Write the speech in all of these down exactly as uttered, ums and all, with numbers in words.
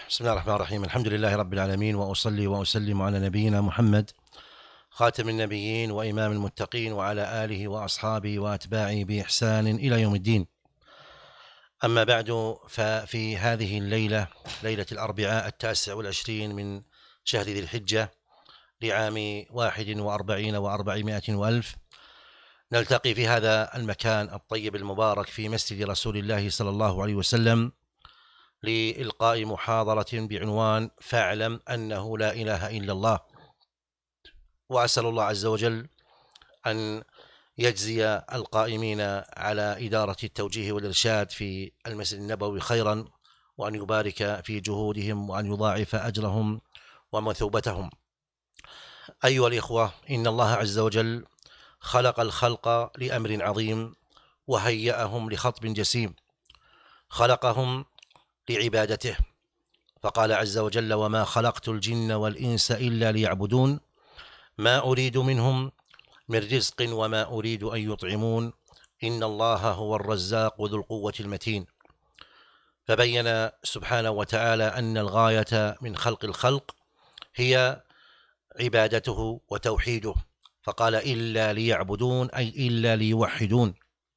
بسم الله الرحمن الرحيم. الحمد لله رب العالمين، وأصلي وأسلم على نبينا محمد خاتم النبيين وإمام المتقين، وعلى آله وأصحابه وأتباعه بإحسان إلى يوم الدين. أما بعد، ففي هذه الليلة، ليلة الأربعاء التاسع والعشرين من شهر ذي الحجة لعام واحد وأربعين وأربعمائة وألف، نلتقي في هذا المكان الطيب المبارك في مسجد رسول الله صلى الله عليه وسلم لإلقاء محاضرة بعنوان فاعلم أنه لا إله إلا الله. وأسأل الله عز وجل أن يجزي القائمين على إدارة التوجيه والإرشاد في المسجد النبوي خيرا، وأن يبارك في جهودهم، وأن يضاعف أجرهم ومثوبتهم. أيها الإخوة، إن الله عز وجل خلق الخلق لأمر عظيم، وهيأهم لخطب جسيم. خلقهم لعبادته، فقال عز وجل: وما خلقت الجن والإنس إلا ليعبدون ما أريد منهم من رزق وما أريد أن يطعمون إن الله هو الرزاق ذو القوة المتين. فبين سبحانه وتعالى أن الغاية من خلق الخلق هي عبادته وتوحيده، فقال: إلا ليعبدون، أي إلا ليوحدون.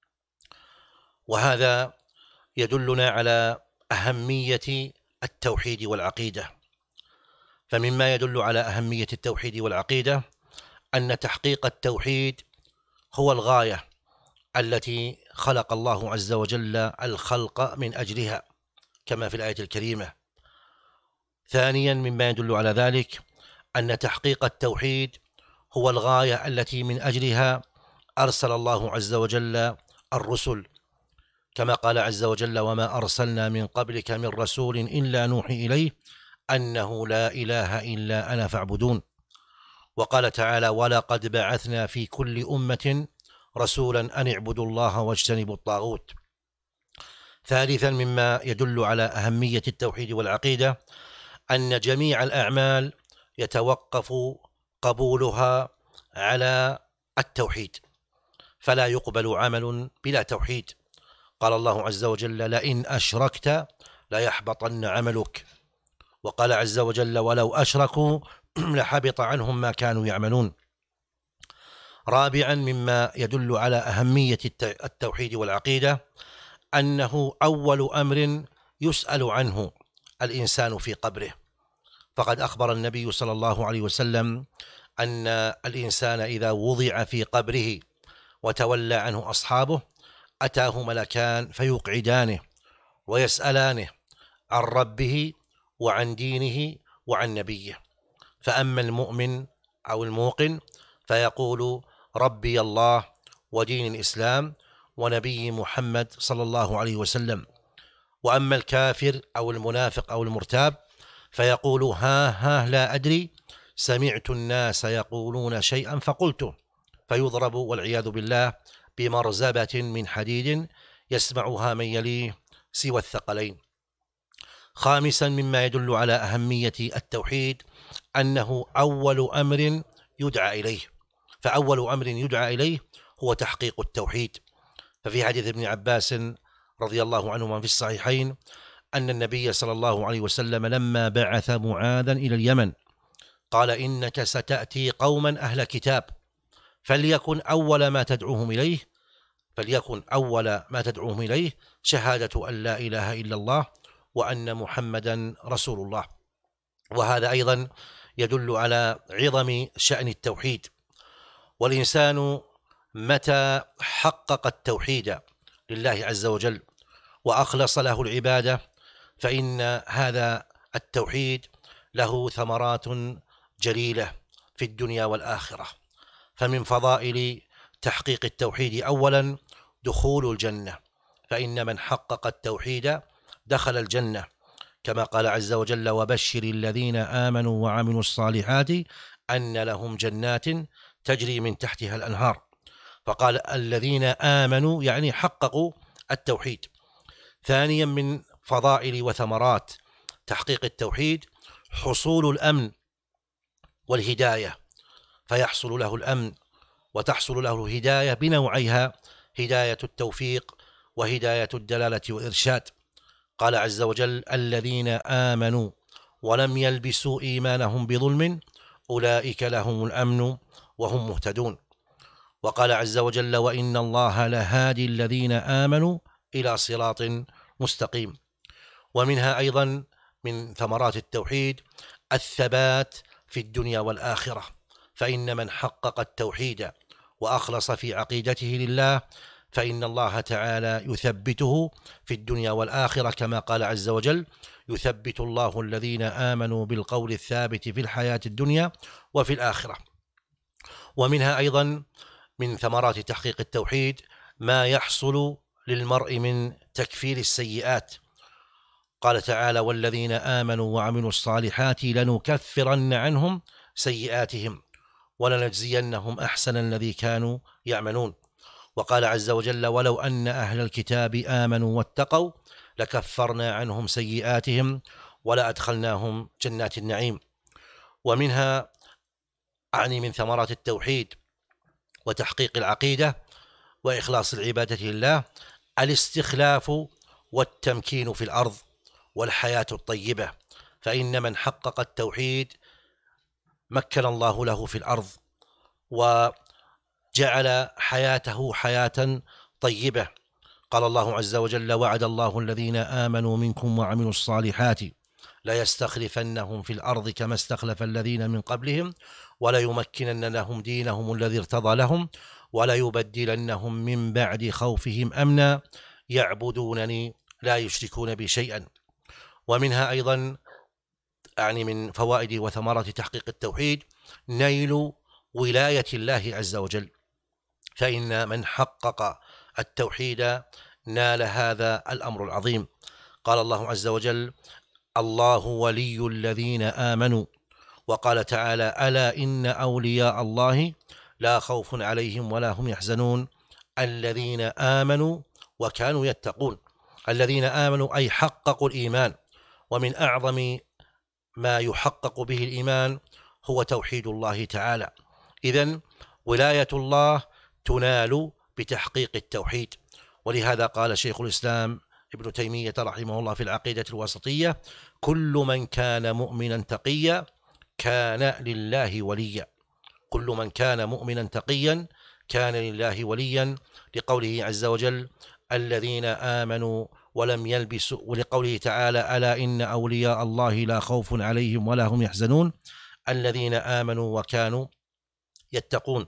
وهذا يدلنا على أهمية التوحيد والعقيدة. فمما يدل على أهمية التوحيد والعقيدة أن تحقيق التوحيد هو الغاية التي خلق الله عز وجل الخلق من أجلها، كما في الآية الكريمة. ثانيا، مما يدل على ذلك أن تحقيق التوحيد هو الغاية التي من أجلها أرسل الله عز وجل الرسل، كما قال عز وجل: وما أرسلنا من قبلك من رسول إلا نوحي إليه أنه لا إله إلا أنا فاعبدون. وقال تعالى: ولقد بعثنا في كل أمة رسولا أن اعبدوا الله واجتنبوا الطاغوت. ثالثا، مما يدل على أهمية التوحيد والعقيدة أن جميع الأعمال يتوقف قبولها على التوحيد، فلا يقبل عمل بلا توحيد. قال الله عز وجل: لئن أشركت ليحبطن عملك. وقال عز وجل: ولو أشركوا لحبط عنهم ما كانوا يعملون. رابعا، مما يدل على أهمية التوحيد والعقيدة أنه أول أمر يسأل عنه الإنسان في قبره. فقد أخبر النبي صلى الله عليه وسلم أن الإنسان إذا وضع في قبره وتولى عنه أصحابه أتاه ملكان فيقعدانه ويسألانه عن ربه وعن دينه وعن نبيه. فأما المؤمن أو الموقن فيقول: ربي الله ودين الإسلام ونبي محمد صلى الله عليه وسلم. وأما الكافر أو المنافق أو المرتاب فيقول: ها ها لا أدري، سمعت الناس يقولون شيئا فقلته، فيضرب والعياذ بالله بمرزبة من حديد يسمعها من يليه سوى الثقلين. خامسا، مما يدل على أهمية التوحيد أنه أول أمر يدعى إليه، فأول أمر يدعى إليه هو تحقيق التوحيد. ففي حديث ابن عباس رضي الله عنهما في الصحيحين أن النبي صلى الله عليه وسلم لما بعث معاذا إلى اليمن قال: إنك ستأتي قوما أهل كتاب، فليكن أول ما تدعوهم إليه فليكن أول ما تدعوهم إليه شهادة أن لا إله إلا الله وأن محمدا رسول الله. وهذا أيضا يدل على عظم شأن التوحيد. والإنسان متى حقق التوحيد لله عز وجل وأخلص له العبادة فإن هذا التوحيد له ثمرات جليلة في الدنيا والآخرة. فمن فضائل تحقيق التوحيد أولا دخول الجنة، فإن من حقق التوحيد دخل الجنة، كما قال عز وجل: وبشر الذين آمنوا وعملوا الصالحات أن لهم جنات تجري من تحتها الأنهار. فقال الذين آمنوا يعني حققوا التوحيد. ثانيا، من فضائل وثمرات تحقيق التوحيد حصول الأمن والهداية، فيحصل له الأمن وتحصل له الهداية بنوعيها: هداية التوفيق وهداية الدلالة والإرشاد. قال عز وجل: الذين آمنوا ولم يلبسوا إيمانهم بظلم أولئك لهم الأمن وهم مهتدون. وقال عز وجل: وإن الله لهادي الذين آمنوا إلى صراط مستقيم. ومنها أيضا من ثمرات التوحيد الثبات في الدنيا والآخرة، فإن من حقق التوحيد وأخلص في عقيدته لله فإن الله تعالى يثبته في الدنيا والآخرة، كما قال عز وجل: يثبت الله الذين آمنوا بالقول الثابت في الحياة الدنيا وفي الآخرة. ومنها أيضا من ثمرات تحقيق التوحيد ما يحصل للمرء من تكفير السيئات. قال تعالى: والذين آمنوا وعملوا الصالحات لنكفرن عنهم سيئاتهم ولنجزينهم أحسن الذي كانوا يعملون. وقال عز وجل: ولو أن أهل الكتاب آمنوا واتقوا لكفرنا عنهم سيئاتهم ولأدخلناهم جنات النعيم. ومنها أعني من ثمرات التوحيد وتحقيق العقيدة وإخلاص العبادة لله الاستخلاف والتمكين في الأرض والحياة الطيبة، فإن من حقق التوحيد مكن الله له في الأرض وجعل حياته حياة طيبة. قال الله عز وجل: وعد الله الذين آمنوا منكم وعملوا الصالحات ليستخلفنهم في الأرض كما استخلف الذين من قبلهم وليمكنن لهم دينهم الذي ارتضى لهم وليبدلنهم من بعد خوفهم أمنا يعبدونني لا يشركون بي شيئا. ومنها أيضا يعني من فوائد وثمرات تحقيق التوحيد نيل ولاية الله عز وجل، فإن من حقق التوحيد نال هذا الأمر العظيم. قال الله عز وجل: الله ولي الذين آمنوا. وقال تعالى: ألا إن أولياء الله لا خوف عليهم ولا هم يحزنون الذين آمنوا وكانوا يتقون. الذين آمنوا أي حققوا الإيمان، ومن أعظم ما يحقق به الإيمان هو توحيد الله تعالى. إذن ولاية الله تنال بتحقيق التوحيد. ولهذا قال شيخ الإسلام ابن تيمية رحمه الله في العقيدة الوسطية: كل من كان مؤمنا تقيا كان لله وليا. كل من كان مؤمنا تقيا كان لله وليا، لقوله عز وجل: الذين آمنوا ولم يلبسوا، ولقوله تعالى: ألا إن أولياء الله لا خوف عليهم ولا هم يحزنون الذين آمنوا وكانوا يتقون.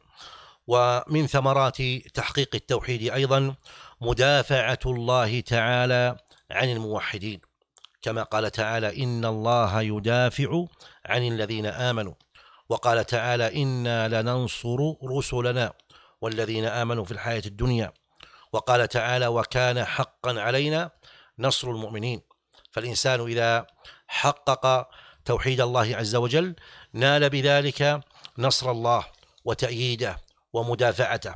ومن ثمرات تحقيق التوحيد أيضا مدافعة الله تعالى عن الموحدين، كما قال تعالى: إن الله يدافع عن الذين آمنوا. وقال تعالى: إنا لننصر رسلنا والذين آمنوا في الحياة الدنيا. وقال تعالى: وكان حقا علينا نصر المؤمنين. فالإنسان إذا حقق توحيد الله عز وجل نال بذلك نصر الله وتأييده ومدافعته.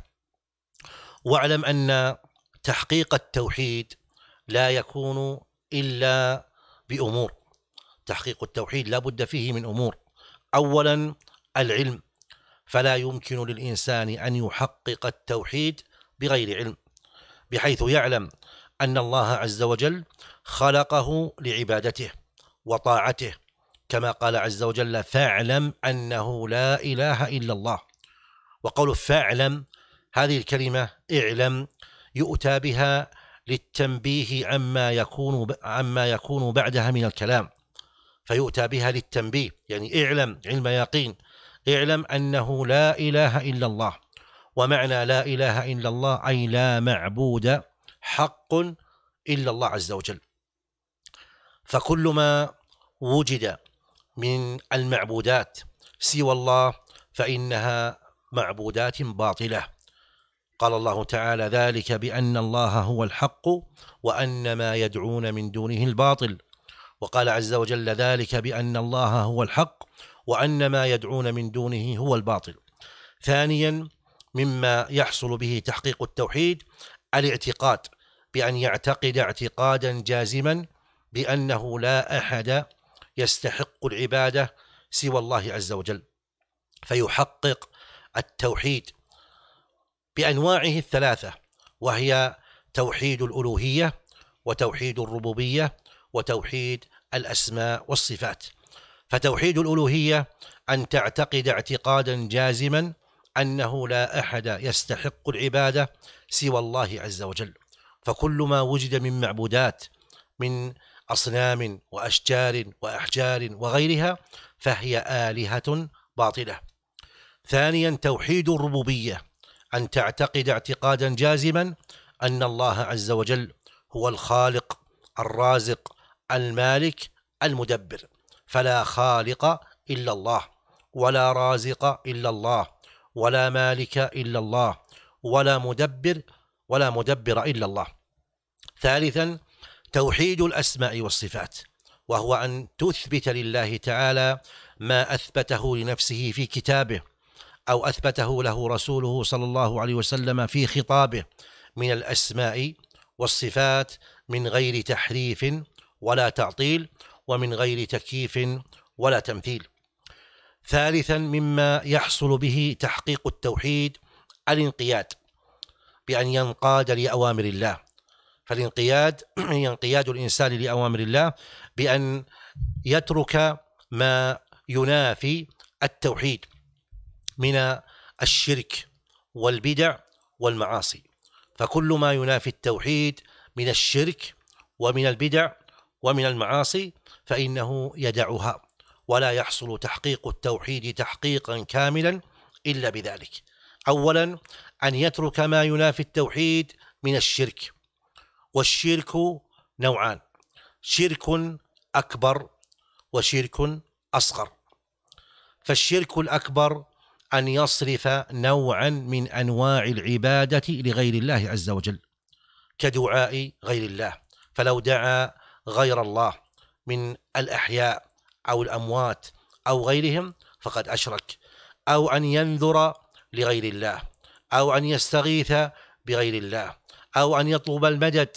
واعلم أن تحقيق التوحيد لا يكون إلا بأمور. تحقيق التوحيد لا بد فيه من أمور. أولا العلم، فلا يمكن للإنسان أن يحقق التوحيد بغير علم، بحيث يعلم أن الله عز وجل خلقه لعبادته وطاعته، كما قال عز وجل: فاعلم أنه لا إله إلا الله. وقول فاعلم هذه الكلمة اعلم يؤتى بها للتنبيه عما يكون عما يكون بعدها من الكلام، فيؤتى بها للتنبيه، يعني اعلم علم يقين، اعلم أنه لا إله إلا الله. ومعنى لا إله إلا الله أي لا معبود حق إلا الله عز وجل. فكل ما وجد من المعبودات سوى الله فإنها معبودات باطلة. قال الله تعالى: ذلك بأن الله هو الحق وأن ما يدعون من دونه الباطل. وقال عز وجل: ذلك بأن الله هو الحق وأن ما يدعون من دونه هو الباطل. ثانيا مما يحصل به تحقيق التوحيد الاعتقاد، بأن يعتقد اعتقادا جازما بأنه لا أحد يستحق العبادة سوى الله عز وجل، فيحقق التوحيد بأنواعه الثلاثة، وهي توحيد الألوهية وتوحيد الربوبية وتوحيد الأسماء والصفات. فتوحيد الألوهية أن تعتقد اعتقادا جازما أنه لا أحد يستحق العبادة سوى الله عز وجل، فكل ما وجد من معبودات من أصنام وأشجار وأحجار وغيرها فهي آلهة باطلة. ثانيا توحيد الربوبية أن تعتقد اعتقادا جازما أن الله عز وجل هو الخالق الرازق المالك المدبر، فلا خالق إلا الله، ولا رازق إلا الله، ولا مالك إلا الله، ولا مدبر ولا مدبر إلا الله. ثالثا توحيد الأسماء والصفات، وهو أن تثبت لله تعالى ما أثبته لنفسه في كتابه أو أثبته له رسوله صلى الله عليه وسلم في خطابه من الأسماء والصفات من غير تحريف ولا تعطيل، ومن غير تكييف ولا تمثيل. ثالثا مما يحصل به تحقيق التوحيد الانقياد، بأن ينقاد لأوامر الله. فالانقياد ينقياد الإنسان لأوامر الله بأن يترك ما ينافي التوحيد من الشرك والبدع والمعاصي، فكل ما ينافي التوحيد من الشرك ومن البدع ومن المعاصي فإنه يدعها، ولا يحصل تحقيق التوحيد تحقيقا كاملا إلا بذلك. أولا أن يترك ما ينافي التوحيد من الشرك، والشرك نوعان: شرك أكبر وشرك أصغر. فالشرك الأكبر أن يصرف نوعا من أنواع العبادة لغير الله عز وجل كدعاء غير الله، فلو دعا غير الله من الأحياء أو الأموات أو غيرهم فقد أشرك، أو أن ينذر لغير الله، أو أن يستغيث بغير الله، أو أن يطلب المدد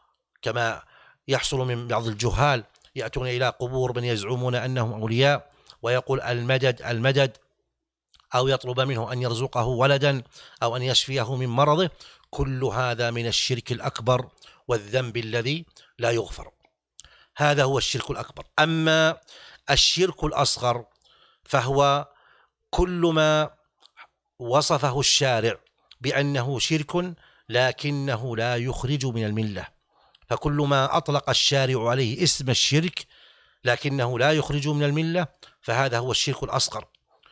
كما يحصل من بعض الجهال يأتون إلى قبور من يزعمون أنهم أولياء ويقول المدد المدد، أو يطلب منه أن يرزقه ولدا أو أن يشفيه من مرضه. كل هذا من الشرك الأكبر والذنب الذي لا يغفر. هذا هو الشرك الأكبر. أما الشرك الأصغر فهو كل ما وصفه الشارع بأنه شرك لكنه لا يخرج من الملة، فكل ما أطلق الشارع عليه اسم الشرك لكنه لا يخرج من الملة فهذا هو الشرك الأصغر،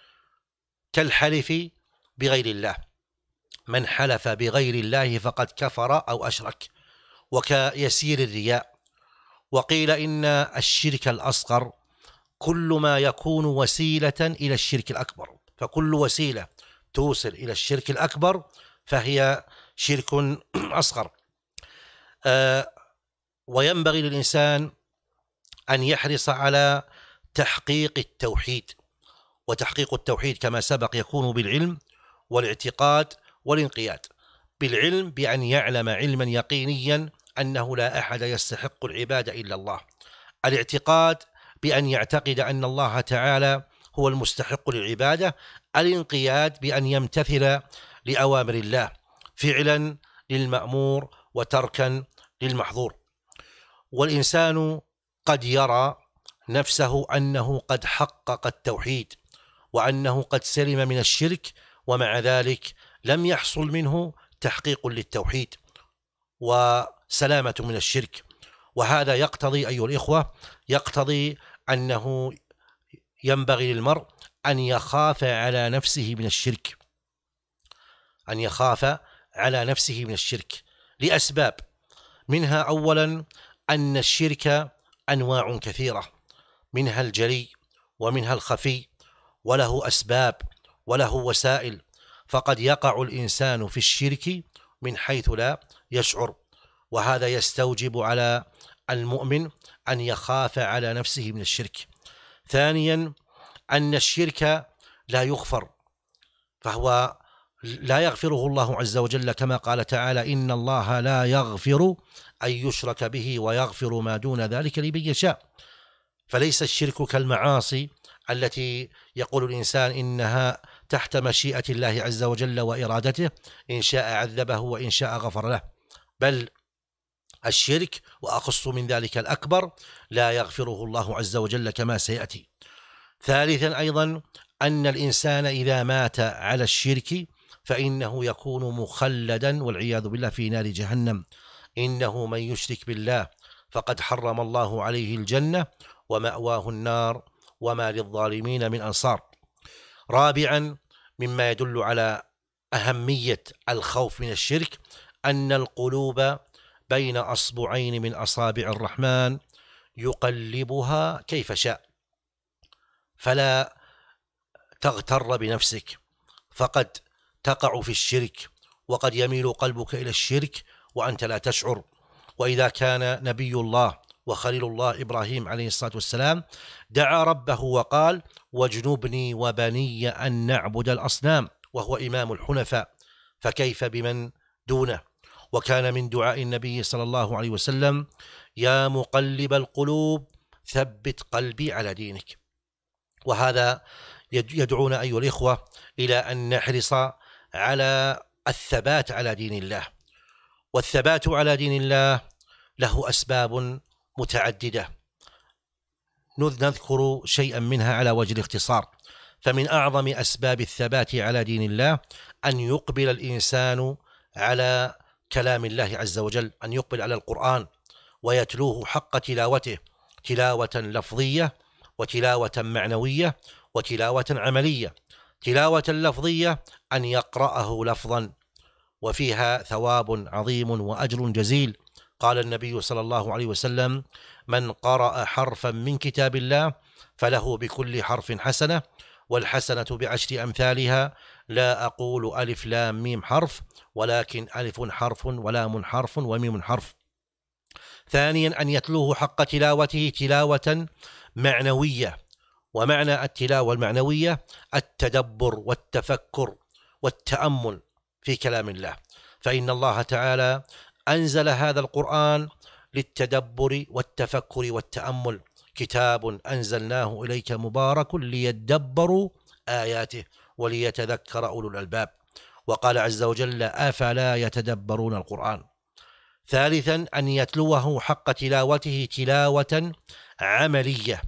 كالحلف بغير الله، من حلف بغير الله فقد كفر أو أشرك، وكيسير الرياء. وقيل إن الشرك الأصغر كل ما يكون وسيلة إلى الشرك الأكبر، فكل وسيلة توصل إلى الشرك الأكبر فهي شرك أصغر. آه وينبغي للإنسان أن يحرص على تحقيق التوحيد، وتحقيق التوحيد كما سبق يكون بالعلم والاعتقاد والانقياد. بالعلم بأن يعلم علما يقينيا أنه لا أحد يستحق العبادة إلا الله. الاعتقاد بأن يعتقد أن الله تعالى هو المستحق للعبادة. الانقياد بأن يمتثل لأوامر الله فعلا للمأمور وتركا للمحظور. والإنسان قد يرى نفسه أنه قد حقق التوحيد وأنه قد سلم من الشرك، ومع ذلك لم يحصل منه تحقيق للتوحيد وسلامة من الشرك. وهذا يقتضي أيها الإخوة يقتضي أنه ينبغي للمرء أن يخاف على نفسه من الشرك، أن يخاف على نفسه من الشرك لأسباب، منها أولا أن الشرك أنواع كثيرة، منها الجلي ومنها الخفي، وله أسباب وله وسائل، فقد يقع الإنسان في الشرك من حيث لا يشعر، وهذا يستوجب على المؤمن أن يخاف على نفسه من الشرك. ثانيا أن الشرك لا يغفر، فهو لا يغفره الله عز وجل كما قال تعالى: إن الله لا يغفر أن يشرك به ويغفر ما دون ذلك لمن يشاء. فليس الشرك كالمعاصي التي يقول الإنسان إنها تحت مشيئة الله عز وجل وإرادته، إن شاء عذبه وإن شاء غفر له، بل الشرك وأخص من ذلك الأكبر لا يغفره الله عز وجل كما سيأتي. ثالثا أيضا أن الإنسان إذا مات على الشرك فإنه يكون مخلدا والعياذ بالله في نار جهنم. إنه من يشرك بالله فقد حرم الله عليه الجنة ومأواه النار وما للظالمين من أنصار. رابعا مما يدل على أهمية الخوف من الشرك أن القلوب بين أصبعين من أصابع الرحمن يقلبها كيف شاء، فلا تغتر بنفسك، فقد تقع في الشرك وقد يميل قلبك إلى الشرك وأنت لا تشعر. وإذا كان نبي الله وخليل الله إبراهيم عليه الصلاة والسلام دعا ربه وقال واجنبني وبني أن نعبد الأصنام وهو إمام الحنفاء، فكيف بمن دونه؟ وكان من دعاء النبي صلى الله عليه وسلم يا مقلب القلوب ثبت قلبي على دينك. وهذا يدعونا أيها الإخوة إلى أن نحرص على الثبات على دين الله. والثبات على دين الله له أسباب متعددة نذكر شيئا منها على وجه الاختصار. فمن أعظم أسباب الثبات على دين الله أن يقبل الإنسان على كلام الله عز وجل، أن يقبل على القرآن ويتلوه حق تلاوته، تلاوة لفظية وتلاوة معنوية وتلاوة عملية. تلاوة لفظية أن يقرأه لفظا وفيها ثواب عظيم وأجر جزيل. قال النبي صلى الله عليه وسلم من قرأ حرفا من كتاب الله فله بكل حرف حسنة والحسنة بعشر أمثالها، لا أقول ألف لام ميم حرف ولكن ألف حرف ولام حرف وميم حرف. ثانيا أن يتلوه حق تلاوته تلاوة معنوية، ومعنى التلاوة المعنوية التدبر والتفكر والتأمل في كلام الله، فإن الله تعالى أنزل هذا القرآن للتدبر والتفكر والتأمل، كتاب أنزلناه إليك مبارك ليدبروا آياته وليتذكر أولو الألباب. وقال عز وجل أفلا يتدبرون القرآن. ثالثا أن يتلوه حق تلاوته تلاوة عملية،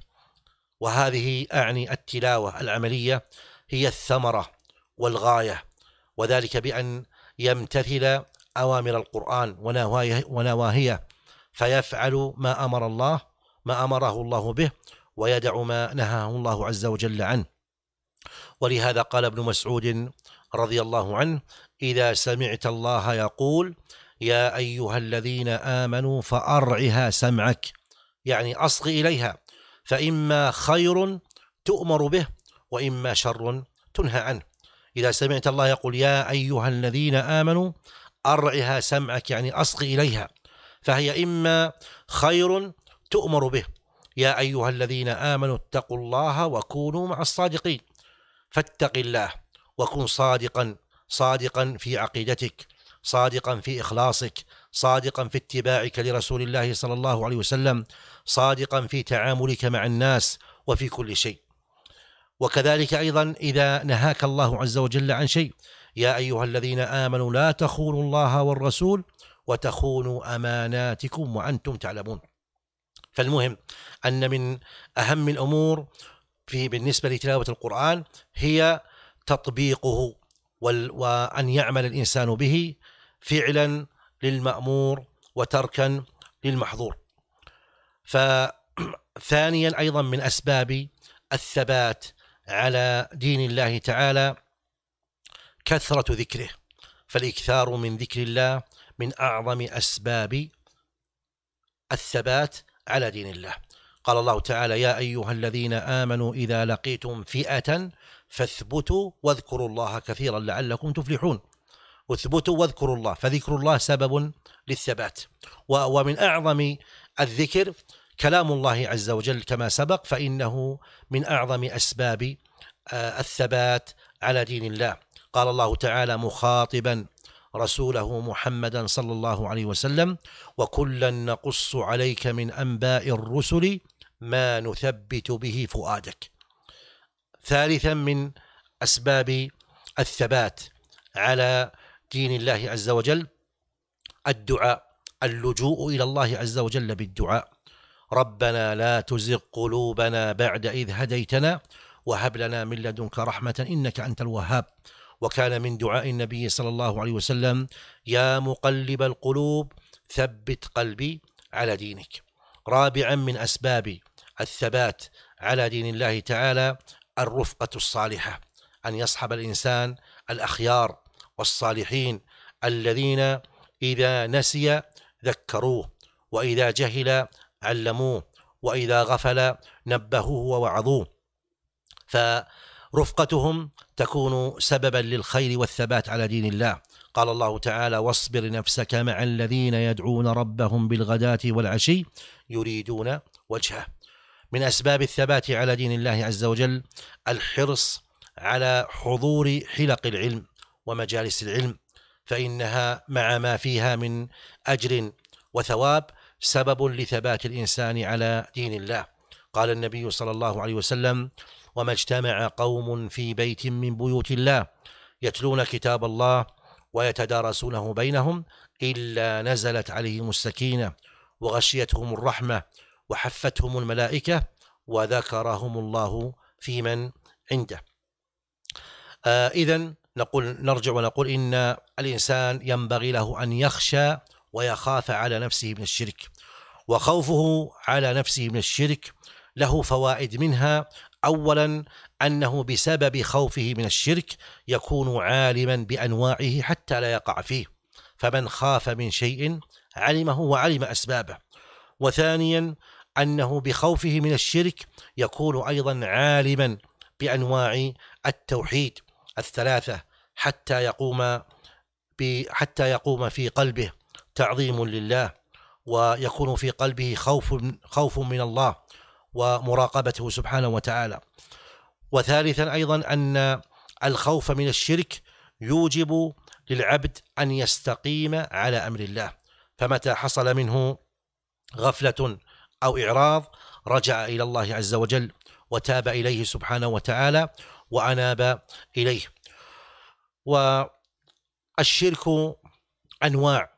وهذه أعني التلاوة العملية هي الثمرة والغاية، وذلك بأن يمتثل أوامر القرآن ونواهيه فيفعل ما أمر الله ما أمره الله به ويدع ما نهاه الله عز وجل عنه. ولهذا قال ابن مسعود رضي الله عنه إذا سمعت الله يقول يا أيها الذين آمنوا فأرعها سمعك، يعني أصغ إليها، فإما خير تؤمر به وإما شر تنهى عنه. إذا سمعت الله يقول يا أيها الذين آمنوا أرعها سمعك، يعني أصغ إليها، فهي إما خير تؤمر به يا أيها الذين آمنوا اتقوا الله وكونوا مع الصادقين، فاتق الله وكن صادقا صادقا في عقيدتك، صادقا في إخلاصك، صادقا في اتباعك لرسول الله صلى الله عليه وسلم، صادقا في تعاملك مع الناس وفي كل شيء. وكذلك أيضا إذا نهاك الله عز وجل عن شيء يا أيها الذين آمنوا لا تخونوا الله والرسول وتخونوا أماناتكم وأنتم تعلمون. فالمهم أن من أهم الأمور في بالنسبة لتلاوة القرآن هي تطبيقه وأن يعمل الإنسان به فعلا للمأمور وتركا للمحظور. فثانيا أيضا من أسباب الثبات على دين الله تعالى كثرة ذكره، فالإكثار من ذكر الله من أعظم أسباب الثبات على دين الله. قال الله تعالى يا أيها الذين آمنوا إذا لقيتم فئة فاثبتوا واذكروا الله كثيرا لعلكم تفلحون. اثبتوا واذكروا الله، فذكر الله سبب للثبات. ومن أعظم الذكر كلام الله عز وجل كما سبق، فإنه من أعظم أسباب الثبات على دين الله. قال الله تعالى مخاطبا رسوله محمدا صلى الله عليه وسلم وكلا نقص عليك من أنباء الرسل ما نثبت به فؤادك. ثالثا من أسباب الثبات على دين الله عز وجل الدعاء، اللجوء إلى الله عز وجل بالدعاء. ربنا لا تزغ قلوبنا بعد إذ هديتنا وهب لنا من لدنك رحمة إنك أنت الوهاب. وكان من دعاء النبي صلى الله عليه وسلم: يا مقلب القلوب ثبت قلبي على دينك. رابعا من أسباب الثبات على دين الله تعالى الرفقة الصالحة، أن يصحب الإنسان الأخيار والصالحين الذين إذا نسي ذكروه، وإذا جهل علموه، وإذا غفل نبهوه ووعظوه، فرفقتهم تكون سببا للخير والثبات على دين الله. قال الله تعالى: واصبر نفسك مع الذين يدعون ربهم بالغداة والعشي يريدون وجهه. من أسباب الثبات على دين الله عز وجل الحرص على حضور حلق العلم ومجالس العلم، فإنها مع ما فيها من أجر وثواب سبب لثبات الإنسان على دين الله. قال النبي صلى الله عليه وسلم: وما اجتمع قوم في بيت من بيوت الله يتلون كتاب الله ويتدارسونه بينهم إلا نزلت عليهم السكينة وغشيتهم الرحمة وحفتهم الملائكة وذكرهم الله في من عنده. آه إذن نقول نرجع ونقول إن الإنسان ينبغي له أن يخشى ويخاف على نفسه من الشرك، وخوفه على نفسه من الشرك له فوائد، منها أولا أنه بسبب خوفه من الشرك يكون عالما بأنواعه حتى لا يقع فيه، فمن خاف من شيء علمه وعلم أسبابه. وثانيا أنه بخوفه من الشرك يكون أيضا عالما بأنواع التوحيد الثلاثة حتى يقوم حتى يقوم في قلبه تعظيم لله، ويكون في قلبه خوف خوف من الله ومراقبته سبحانه وتعالى. وثالثا أيضا أن الخوف من الشرك يوجب للعبد أن يستقيم على أمر الله، فمتى حصل منه غفلة أو إعراض رجع إلى الله عز وجل وتاب إليه سبحانه وتعالى وأناب إليه. والشرك أنواع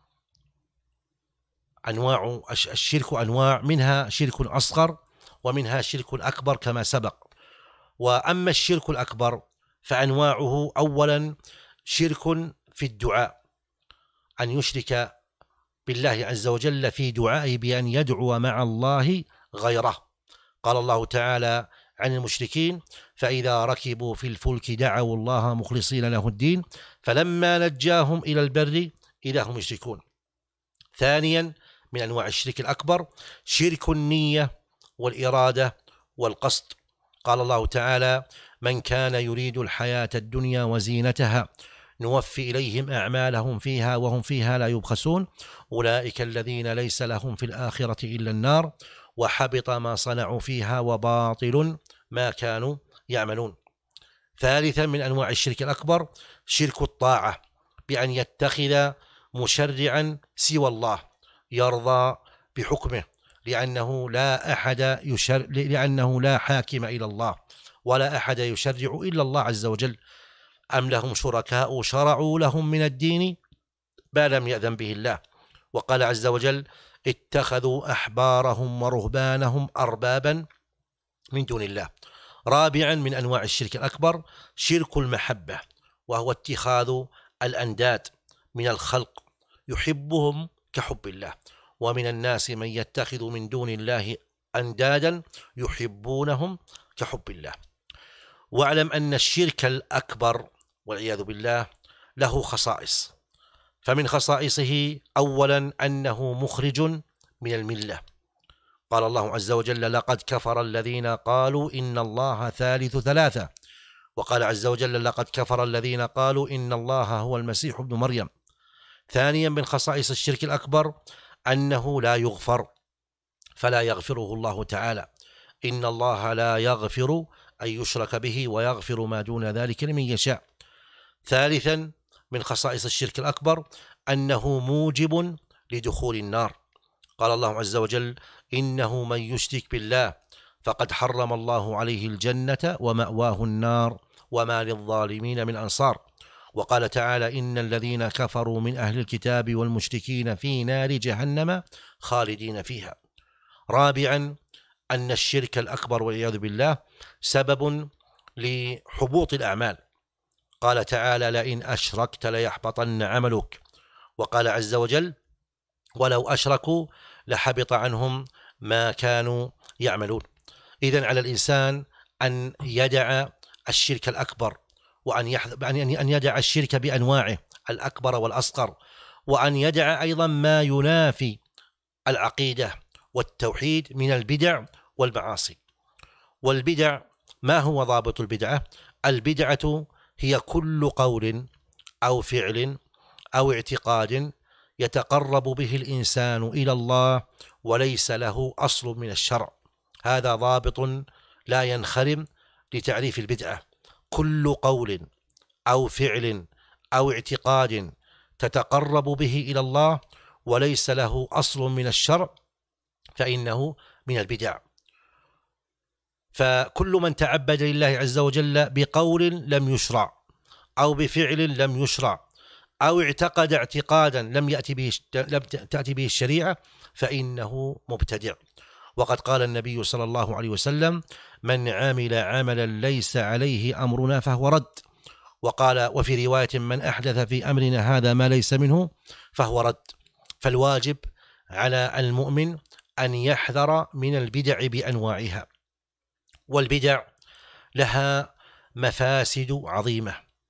أنواع الشرك أنواع منها شرك أصغر ومنها شرك أكبر كما سبق. وأما الشرك الأكبر فأنواعه أولا شرك في الدعاء، أن يشرك بالله عز وجل في دعائه بأن يدعو مع الله غيره. قال الله تعالى عن المشركين: فإذا ركبوا في الفلك دعوا الله مخلصين له الدين فلما نجاهم إلى البر إذا هم يشركون. ثانيا من أنواع الشرك الأكبر شرك النية والإرادة والقصد. قال الله تعالى: من كان يريد الحياة الدنيا وزينتها نوفي إليهم أعمالهم فيها وهم فيها لا يبخسون أولئك الذين ليس لهم في الآخرة إلا النار وحبط ما صنعوا فيها وباطل ما كانوا يعملون. ثالثا من أنواع الشرك الأكبر شرك الطاعة، بأن يتخذ مشرعا سوى الله يرضى بحكمه، لأنه لا أحد يشر لأنه لا حاكم إلى الله ولا أحد يشرع إلا الله عز وجل. أم لهم شركاء شرعوا لهم من الدين ما لم يأذن به الله. وقال عز وجل: اتخذوا أحبارهم ورهبانهم أربابا من دون الله. رابعا من أنواع الشرك الأكبر شرك المحبة، وهو اتخاذ الأنداد من الخلق يحبهم كحب الله، ومن الناس من يتخذ من دون الله أندادا يحبونهم كحب الله. واعلم أن الشرك الأكبر والعياذ بالله له خصائص، فمن خصائصه أولا أنه مخرج من الملة. قال الله عز وجل: لقد كفر الذين قالوا إن الله ثالث ثلاثة، وقال عز وجل: لقد كفر الذين قالوا إن الله هو المسيح ابن مريم. ثانيا من خصائص الشرك الأكبر أنه لا يغفر، فلا يغفره الله تعالى، إن الله لا يغفر أن يشرك به ويغفر ما دون ذلك لمن يشاء. ثالثا من خصائص الشرك الأكبر أنه موجب لدخول النار. قال الله عز وجل: إنه من يشرك بالله فقد حرم الله عليه الجنة ومأواه النار وما للظالمين من أنصار. وقال تعالى: إن الذين كفروا من أهل الكتاب والمشركين في نار جهنم خالدين فيها. رابعا أن الشرك الأكبر والعياذ بالله سبب لحبوط الأعمال. قال تعالى: لئن أشركت ليحبطن عملك. وقال عز وجل: ولو أشركوا لحبط عنهم ما كانوا يعملون. إذن على الإنسان أن يدع الشرك الأكبر، وأن أن يدع الشرك بأنواعه الأكبر والأصغر، وأن يدع أيضا ما ينافي العقيدة والتوحيد من البدع والمعاصي. والبدع، ما هو ضابط البدعة؟ البدعة هي كل قول أو فعل أو اعتقاد يتقرب به الإنسان إلى الله وليس له أصل من الشرع. هذا ضابط لا ينخرم لتعريف البدعة. كل قول أو فعل أو اعتقاد تتقرب به إلى الله وليس له أصل من الشرع فإنه من البدع. فكل من تعبد لله عز وجل بقول لم يشرع، أو بفعل لم يشرع، أو اعتقد اعتقادا لم يأتي به لم تأتي به الشريعة فإنه مبتدع. وقد قال النبي صلى الله عليه وسلم: من عمل عملا ليس عليه أمرنا فهو رد. وقال وفي رواية: من أحدث في أمرنا هذا ما ليس منه فهو رد. فالواجب على المؤمن أن يحذر من البدع بأنواعها. والبدع لها مفاسد عظيمة،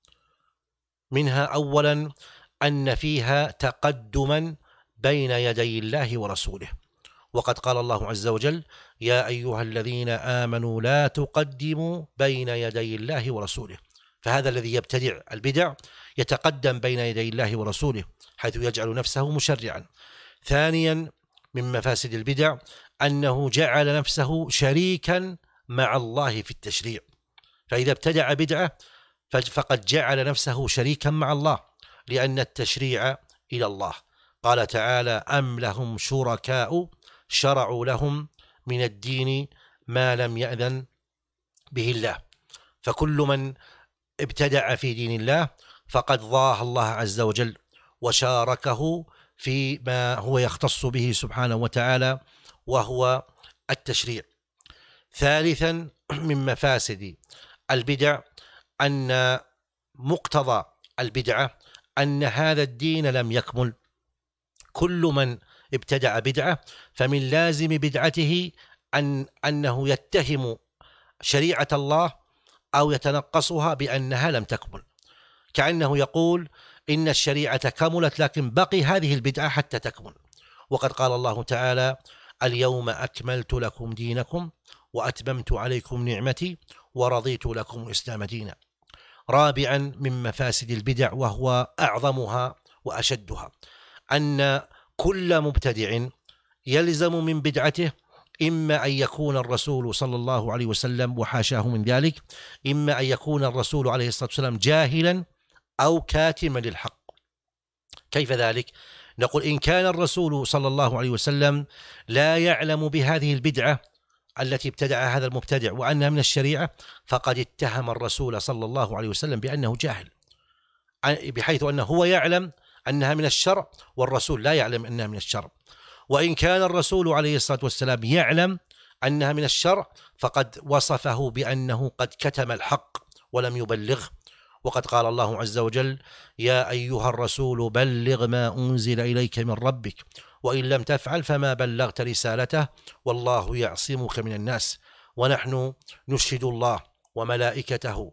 منها أولا أن فيها تقدما بين يدي الله ورسوله. وقد قال الله عز وجل: يا أيها الذين آمنوا لا تقدموا بين يدي الله ورسوله. فهذا الذي يبتدع البدع يتقدم بين يدي الله ورسوله حيث يجعل نفسه مشرعا. ثانيا من مفاسد البدع أنه جعل نفسه شريكا مع الله في التشريع. فإذا ابتدع بدعة فقد جعل نفسه شريكا مع الله، لأن التشريع إلى الله. قال تعالى: أم لهم شركاء شرعوا لهم من الدين ما لم يأذن به الله. فكل من ابتدع في دين الله فقد ضاه الله عز وجل وشاركه فيما هو يختص به سبحانه وتعالى وهو التشريع. ثالثا من مفاسد البدع أن مقتضى البدعة أن هذا الدين لم يكمل. كل من ابتدع بدعة فمن لازم بدعته أن أنه يتهم شريعة الله أو يتنقصها بأنها لم تكمل، كأنه يقول إن الشريعة كملت لكن بقي هذه البدعة حتى تكمل. وقد قال الله تعالى: اليوم أكملت لكم دينكم وأتممت عليكم نعمتي ورضيت لكم الإسلام دينا. رابعا من مفاسد البدع وهو أعظمها وأشدها أن كل مبتدع يلزم من بدعته إما أن يكون الرسول صلى الله عليه وسلم وحاشاه من ذلك، إما أن يكون الرسول عليه الصلاة والسلام جاهلا أو كاتما للحق. كيف ذلك؟ نقول إن كان الرسول صلى الله عليه وسلم لا يعلم بهذه البدعة التي ابتدعها هذا المبتدع وأنها من الشريعة فقد اتهم الرسول صلى الله عليه وسلم بأنه جاهل، بحيث أنه هو يعلم أنها من الشرع والرسول لا يعلم أنها من الشرع. وإن كان الرسول عليه الصلاة والسلام يعلم أنها من الشرع فقد وصفه بأنه قد كتم الحق ولم يبلغه. وقد قال الله عز وجل: يا أيها الرسول بلغ ما أنزل إليك من ربك وإن لم تفعل فما بلغت رسالته والله يعصمك من الناس. ونحن نشهد الله وملائكته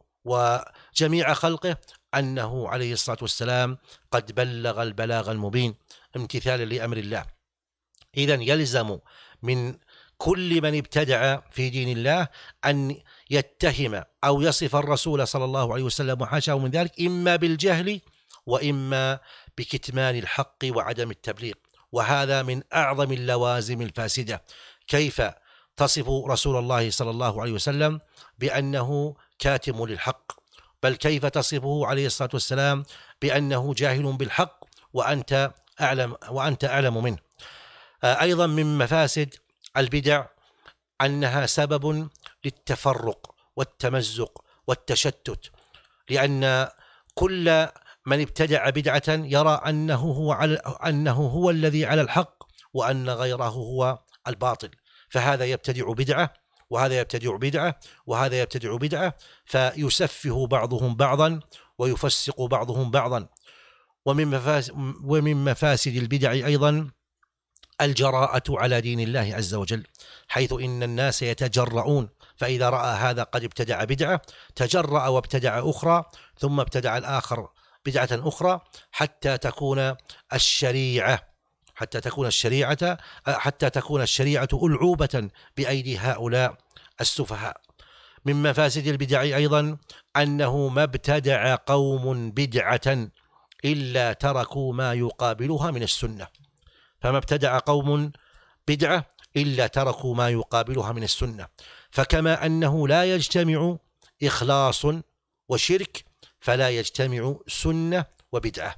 وجميع خلقه أنه عليه الصلاة والسلام قد بلغ البلاغ المبين امتثالا لأمر الله. إذن يلزم من كل من ابتدع في دين الله أن يتهم أو يصف الرسول صلى الله عليه وسلم وحاشاه من ذلك إما بالجهل وإما بكتمان الحق وعدم التبليغ. وهذا من أعظم اللوازم الفاسدة. كيف تصف رسول الله صلى الله عليه وسلم بأنه كاتم للحق؟ بل كيف تصفه عليه الصلاة والسلام بأنه جاهل بالحق وأنت أعلم وأنت أعلم منه؟ أيضا من مفاسد البدع أنها سبب للتفرق والتمزق والتشتت، لأن كل من ابتدع بدعة يرى أنه هو على أنه هو الذي على الحق وأن غيره هو الباطل. فهذا يبتدع بدعة وهذا يبتدع بدعة وهذا يبتدع بدعة، فيسفه بعضهم بعضا ويفسق بعضهم بعضا. ومن مفاسد, ومن مفاسد البدع أيضا الجراءة على دين الله عز وجل، حيث إن الناس يتجرؤون، فإذا رأى هذا قد ابتدع بدعة تجرأ وابتدع أخرى، ثم ابتدع الآخر بدعة أخرى، حتى تكون الشريعة حتى تكون الشريعة حتى تكون الشريعة ألعوبة بأيدي هؤلاء السفهاء. من مفاسد البدع أيضا أنه ما ابتدع قوم بدعة إلا تركوا ما يقابلها من السنة، فما ابتدع قوم بدعة إلا تركوا ما يقابلها من السنة. فكما أنه لا يجتمع إخلاص وشرك فلا يجتمع سنة وبدعة،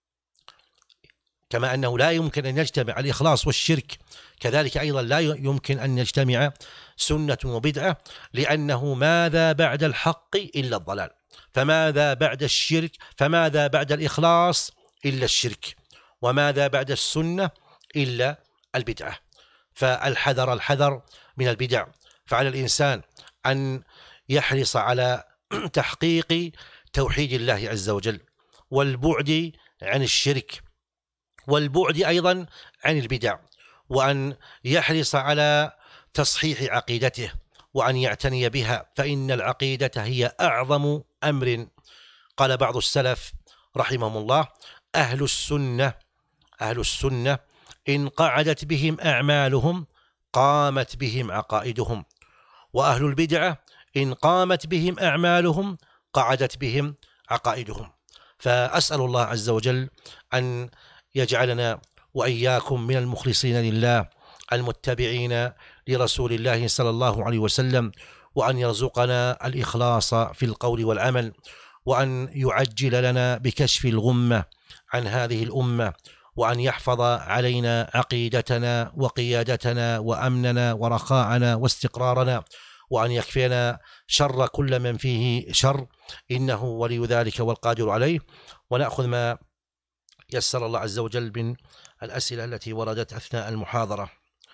كما أنه لا يمكن أن يجتمع الإخلاص والشرك كذلك أيضا لا يمكن أن يجتمع سنة وبدعة، لأنه ماذا بعد الحق إلا الضلال، فماذا بعد الشرك فماذا بعد الإخلاص إلا الشرك، وماذا بعد السنة إلا البدعة. فالحذر الحذر من البدع، فعلى الإنسان أن يحرص على تحقيق توحيد الله عز وجل، والبعد عن الشرك، والبعد أيضا عن البدع، وأن يحرص على تصحيح عقيدته وأن يعتني بها، فإن العقيدة هي أعظم أمر. قال بعض السلف رحمهم الله: أهل السنة أهل السنة إن قعدت بهم أعمالهم قامت بهم عقائدهم، وأهل البدعة إن قامت بهم أعمالهم قعدت بهم عقائدهم. فأسأل الله عز وجل أن يجعلنا وإياكم من المخلصين لله المتبعين لرسول الله صلى الله عليه وسلم، وأن يرزقنا الإخلاص في القول والعمل، وأن يعجل لنا بكشف الغمة عن هذه الأمة، وأن يحفظ علينا عقيدتنا وقيادتنا وأمننا ورخاءنا واستقرارنا، وأن يكفينا شر كل من فيه شر، إنه ولي ذلك والقادر عليه. ونأخذ ما يسر الله عز وجل من الأسئلة التي وردت أثناء المحاضرة.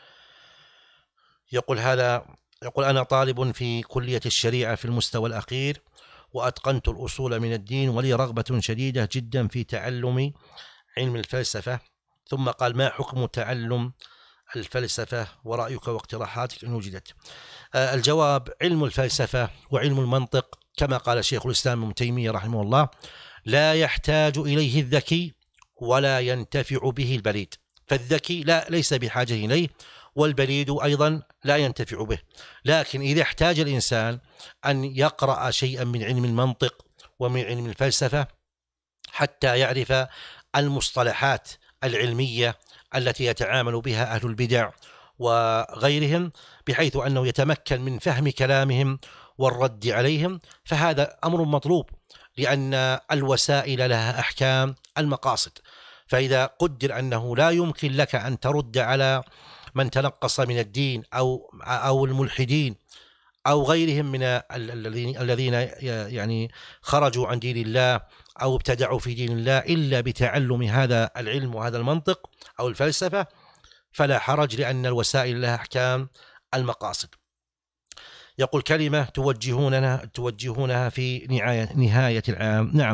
يقول هذا يقول: أنا طالب في كلية الشريعة في المستوى الأخير، وأتقنت الأصول من الدين، ولي رغبة شديدة جدا في تعلم علم الفلسفة. ثم قال: ما حكم تعلم الفلسفة ورأيك واقتراحاتك إن وجدت؟ آه الجواب: علم الفلسفة وعلم المنطق كما قال شيخ الإسلام ابن تيمية رحمه الله لا يحتاج إليه الذكي ولا ينتفع به البليد، فالذكي لا ليس بحاجة إليه، والبليد أيضا لا ينتفع به. لكن إذا احتاج الإنسان أن يقرأ شيئا من علم المنطق ومن علم الفلسفة حتى يعرف المصطلحات العلمية التي يتعامل بها أهل البدع وغيرهم، بحيث أنه يتمكن من فهم كلامهم والرد عليهم، فهذا أمر مطلوب، لأن الوسائل لها أحكام المقاصد. فإذا قدر أنه لا يمكن لك أن ترد على من تنقص من الدين أو أو الملحدين أو غيرهم من الذين يعني خرجوا عن دين الله أو ابتدعوا في دين الله إلا بتعلم هذا العلم وهذا المنطق أو الفلسفة، فلا حرج، لأن الوسائل لها أحكام المقاصد. يقول: كلمة توجهونها توجهونها في نهاية نهاية العام. نعم،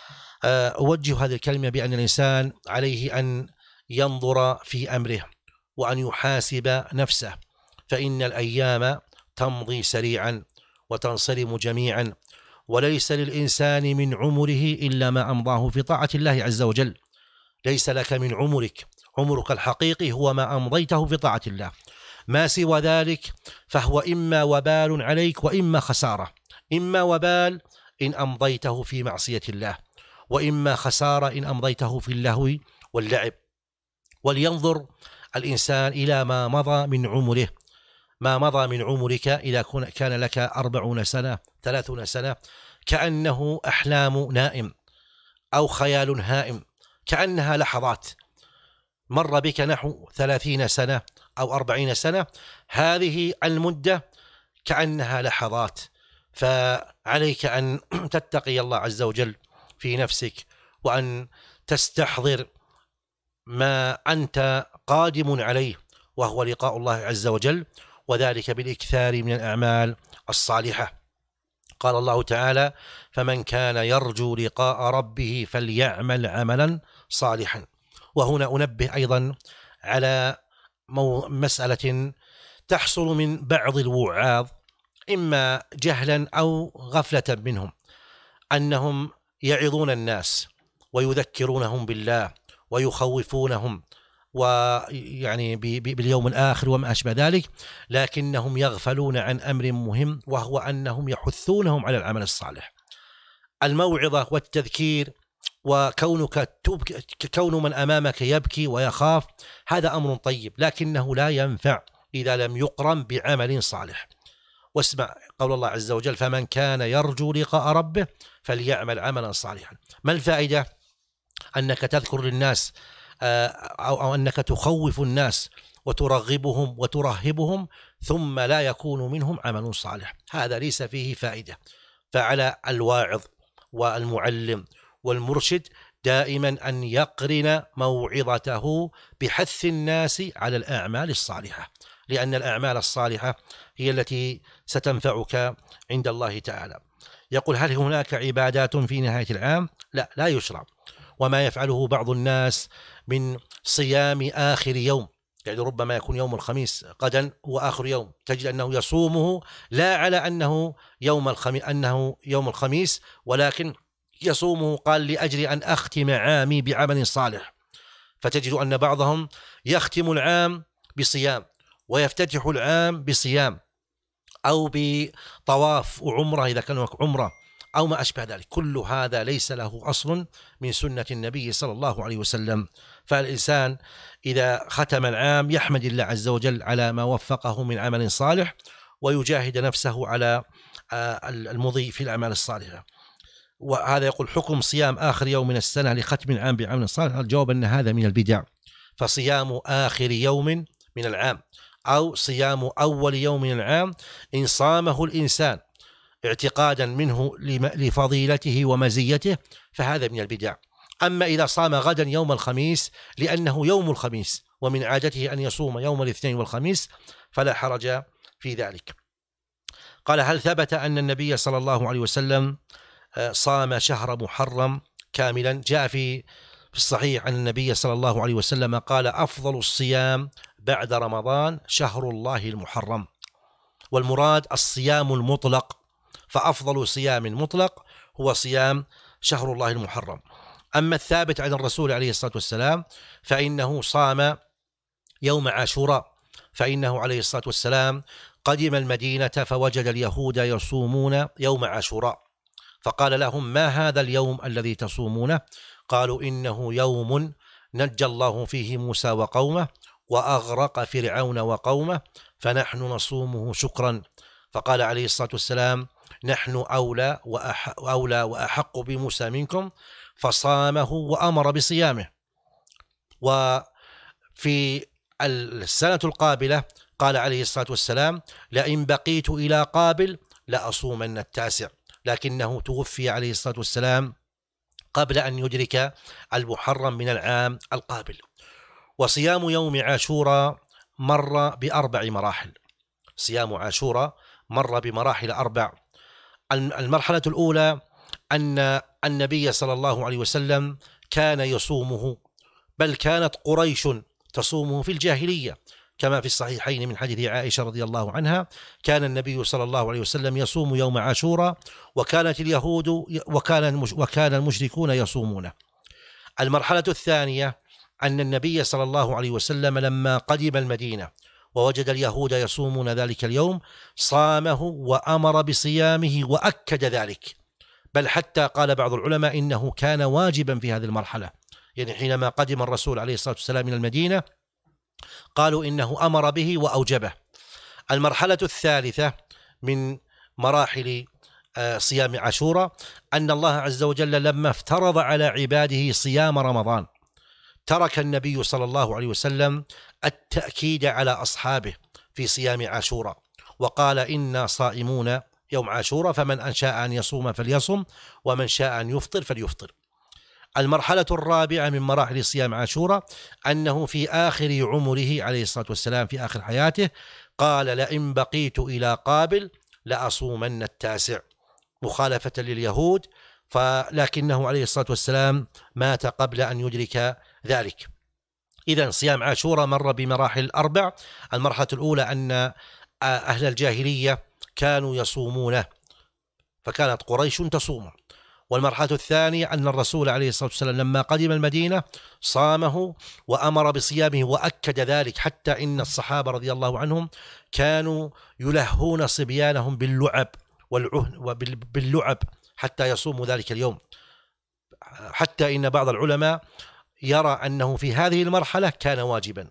أوجه هذه الكلمة بأن الإنسان عليه أن ينظر في أمره وأن يحاسب نفسه، فإن الأيام تمضي سريعا وتنصرم جميعا، وليس للإنسان من عمره إلا ما أمضاه في طاعة الله عز وجل. ليس لك من عمرك، عمرك الحقيقي هو ما أمضيته في طاعة الله، ما سوى ذلك فهو إما وبال عليك وإما خسارة، إما وبال إن أمضيته في معصية الله، وإما خسارة إن أمضيته في اللهو واللعب. ولينظر الإنسان إلى ما مضى من عمره، ما مضى من عمرك إذا كان لك أربعون سنة ثلاثون سنة كأنه أحلام نائم أو خيال هائم، كأنها لحظات. مر بك نحو ثلاثين سنة أو أربعين سنة، هذه المدة كأنها لحظات، فعليك أن تتقي الله عز وجل في نفسك، وأن تستحضر ما أنت قادم عليه وهو لقاء الله عز وجل، وذلك بالإكثار من الأعمال الصالحة. قال الله تعالى: فمن كان يرجو لقاء ربه فليعمل عملا صالحا. وهنا أنبه أيضا على مسألة تحصل من بعض الوعاظ إما جهلا أو غفلة منهم، أنهم يعظون الناس ويذكرونهم بالله ويخوفونهم ويعني باليوم الآخر وما أشبه ذلك، لكنهم يغفلون عن أمر مهم، وهو أنهم يحثونهم على العمل الصالح. الموعظة والتذكير وكونك تبكي، كون من أمامك يبكي ويخاف، هذا أمر طيب، لكنه لا ينفع إذا لم يقرن بعمل صالح. واسمع قول الله عز وجل: فمن كان يرجو لقاء ربه فليعمل عملا صالحا. ما الفائدة أنك تذكر للناس أو أنك تخوف الناس وترغبهم وترهبهم ثم لا يكون منهم عمل صالح؟ هذا ليس فيه فائدة. فعلى الواعظ والمعلم والمرشد دائما أن يقرن موعظته بحث الناس على الأعمال الصالحة، لأن الأعمال الصالحة هي التي ستنفعك عند الله تعالى. يقول: هل هناك عبادات في نهاية العام؟ لا، لا يشرع. وما يفعله بعض الناس من صيام آخر يوم، يعني ربما يكون يوم الخميس غدا هو آخر يوم، تجد أنه يصومه لا على أنه يوم الخميس أنه يوم الخميس ولكن يصومه قال لأجل أن أختم عامي بعمل صالح. فتجد أن بعضهم يختم العام بصيام ويفتتح العام بصيام أو بطواف وعمرة إذا كان هناك عمرة أو ما أشبه ذلك. كل هذا ليس له أصل من سنة النبي صلى الله عليه وسلم. فالإنسان إذا ختم العام يحمد الله عز وجل على ما وفقه من عمل صالح، ويجاهد نفسه على المضي في الأعمال الصالحة. وهذا يقول: حكم صيام آخر يوم من السنة لختم العام بعمل صالح. الجواب أن هذا من البدع. فصيام آخر يوم من العام أو صيام أول يوم من العام إن صامه الإنسان اعتقادا منه لفضيلته ومزيته فهذا من البدع. أما إذا صام غدا يوم الخميس لأنه يوم الخميس ومن عادته أن يصوم يوم الاثنين والخميس فلا حرج في ذلك. قال: هل ثبت أن النبي صلى الله عليه وسلم صام شهر محرم كاملا؟ جاء في الصحيح أن النبي صلى الله عليه وسلم قال: أفضل الصيام بعد رمضان شهر الله المحرم. والمراد الصيام المطلق، فأفضل صيام مطلق هو صيام شهر الله المحرم. أما الثابت عن الرسول عليه الصلاة والسلام فإنه صام يوم عاشوراء، فإنه عليه الصلاة والسلام قدم المدينة فوجد اليهود يصومون يوم عاشوراء، فقال لهم: ما هذا اليوم الذي تصومونه؟ قالوا: إنه يوم نجى الله فيه موسى وقومه وأغرق فرعون وقومه فنحن نصومه شكرا. فقال عليه الصلاة والسلام: نحن أولى وأولى وأحق بموسى منكم، فصامه وأمر بصيامه. وفي السنة القابلة قال عليه الصلاة والسلام: لئن بقيت إلى قابل لأصومن التاسع، لكنه توفي عليه الصلاة والسلام قبل أن يدرك المحرم من العام القابل. وصيام يوم عاشوراء مر بأربع مراحل. صيام عاشوراء مر بمراحل أربع. المرحلة الأولى أن النبي صلى الله عليه وسلم كان يصومه، بل كانت قريش تصومه في الجاهلية، كما في الصحيحين من حديث عائشة رضي الله عنها: كان النبي صلى الله عليه وسلم يصوم يوم عاشوراء وكانت اليهود وكان وكان المشركون يصومونه. المرحلة الثانية أن النبي صلى الله عليه وسلم لما قدم المدينة ووجد اليهود يصومون ذلك اليوم صامه وأمر بصيامه وأكد ذلك، بل حتى قال بعض العلماء إنه كان واجبا في هذه المرحلة، يعني حينما قدم الرسول عليه الصلاة والسلام من المدينة قالوا إنه أمر به وأوجبه. المرحلة الثالثة من مراحل صيام عاشوراء أن الله عز وجل لما افترض على عباده صيام رمضان ترك النبي صلى الله عليه وسلم التأكيد على أصحابه في صيام عاشوراء، وقال: إنا صائمون يوم عاشوراء، فمن أن شاء أن يصوم فليصم ومن شاء أن يفطر فليفطر. المرحلة الرابعة من مراحل صيام عاشوراء أنه في آخر عمره عليه الصلاة والسلام، في آخر حياته، قال: لئن بقيت إلى قابل لأصومن التاسع، مخالفة لليهود، فلكنه عليه الصلاة والسلام مات قبل أن يدرك ذلك. إذن صيام عاشوراء مر بمراحل أربع. المرحلة الأولى أن أهل الجاهلية كانوا يصومونه، فكانت قريش تصوم. والمرحلة الثانية أن الرسول عليه الصلاة والسلام لما قدم المدينة صامه وأمر بصيامه وأكد ذلك، حتى إن الصحابة رضي الله عنهم كانوا يلهون صبيانهم باللعب والعهن وباللعب حتى يصوموا ذلك اليوم، حتى إن بعض العلماء يرى أنه في هذه المرحلة كان واجبا.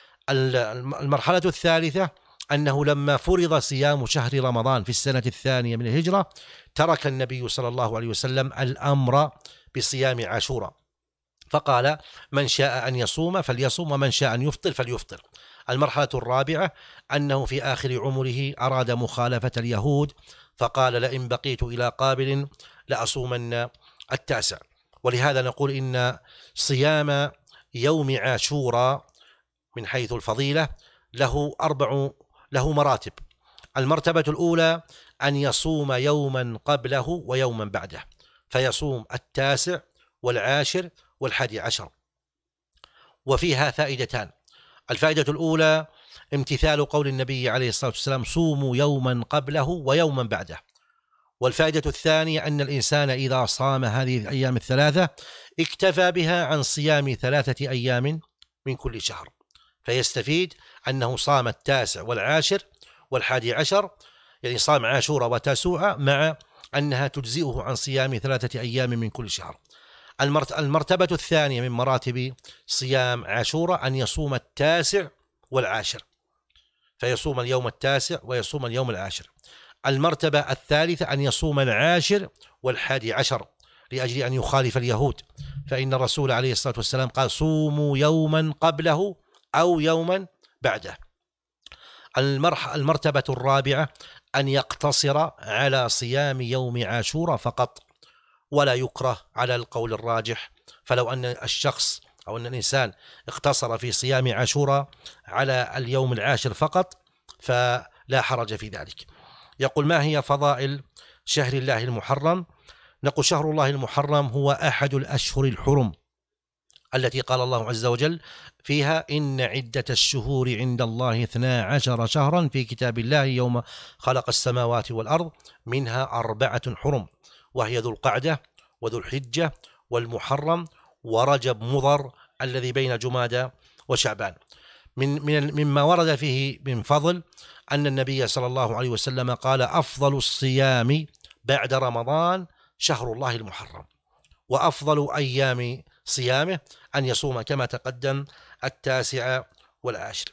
المرحلة الثالثة أنه لما فرض صيام شهر رمضان في السنة الثانية من الهجرة ترك النبي صلى الله عليه وسلم الأمر بصيام عاشوراء، فقال: من شاء أن يصوم فليصوم ومن شاء أن يفطر فليفطر. المرحلة الرابعة أنه في آخر عمره أراد مخالفة اليهود، فقال: لئن بقيت إلى قابل لأصومن التاسع. ولهذا نقول إن صيام يوم عاشوراء من حيث الفضيلة له أربع له مراتب. المرتبة الأولى أن يصوم يوما قبله ويوما بعده، فيصوم التاسع والعاشر والحادي عشر، وفيها فائدتان. الفائدة الأولى امتثال قول النبي عليه الصلاة والسلام: صوموا يوما قبله ويوما بعده. والفائدة الثانية أن الإنسان إذا صام هذه الأيام الثلاثة اكتفى بها عن صيام ثلاثة أيام من كل شهر، فيستفيد أنه صام التاسع والعاشر والحادي عشر، يعني صام عاشوراء وتاسوعة، مع أنها تجزئه عن صيام ثلاثة أيام من كل شهر. المرتبة الثانية من مراتب صيام عاشوراء أن يصوم التاسع والعاشر، فيصوم اليوم التاسع ويصوم اليوم العاشر. المرتبة الثالثة أن يصوم العاشر والحادي عشر لأجل أن يخالف اليهود، فإن الرسول عليه الصلاة والسلام قال: صوموا يوما قبله أو يوما بعده. المرتبة الرابعة أن يقتصر على صيام يوم عاشوراء فقط، ولا يكره على القول الراجح. فلو أن الشخص أو أن الإنسان اقتصر في صيام عاشوراء على اليوم العاشر فقط فلا حرج في ذلك. يقول: ما هي فضائل شهر الله المحرم؟ نقول: شهر الله المحرم هو أحد الأشهر الحرم التي قال الله عز وجل فيها: إن عدة الشهور عند الله اثنا عشر شهرا في كتاب الله يوم خلق السماوات والأرض منها أربعة حرم، وهي ذو القعدة وذو الحجة والمحرم ورجب مضر الذي بين جمادى وشعبان. من من مما ورد فيه من فضل أن النبي صلى الله عليه وسلم قال: أفضل الصيام بعد رمضان شهر الله المحرم، وأفضل أيام صيامه أن يصوم كما تقدم التاسع والعاشر.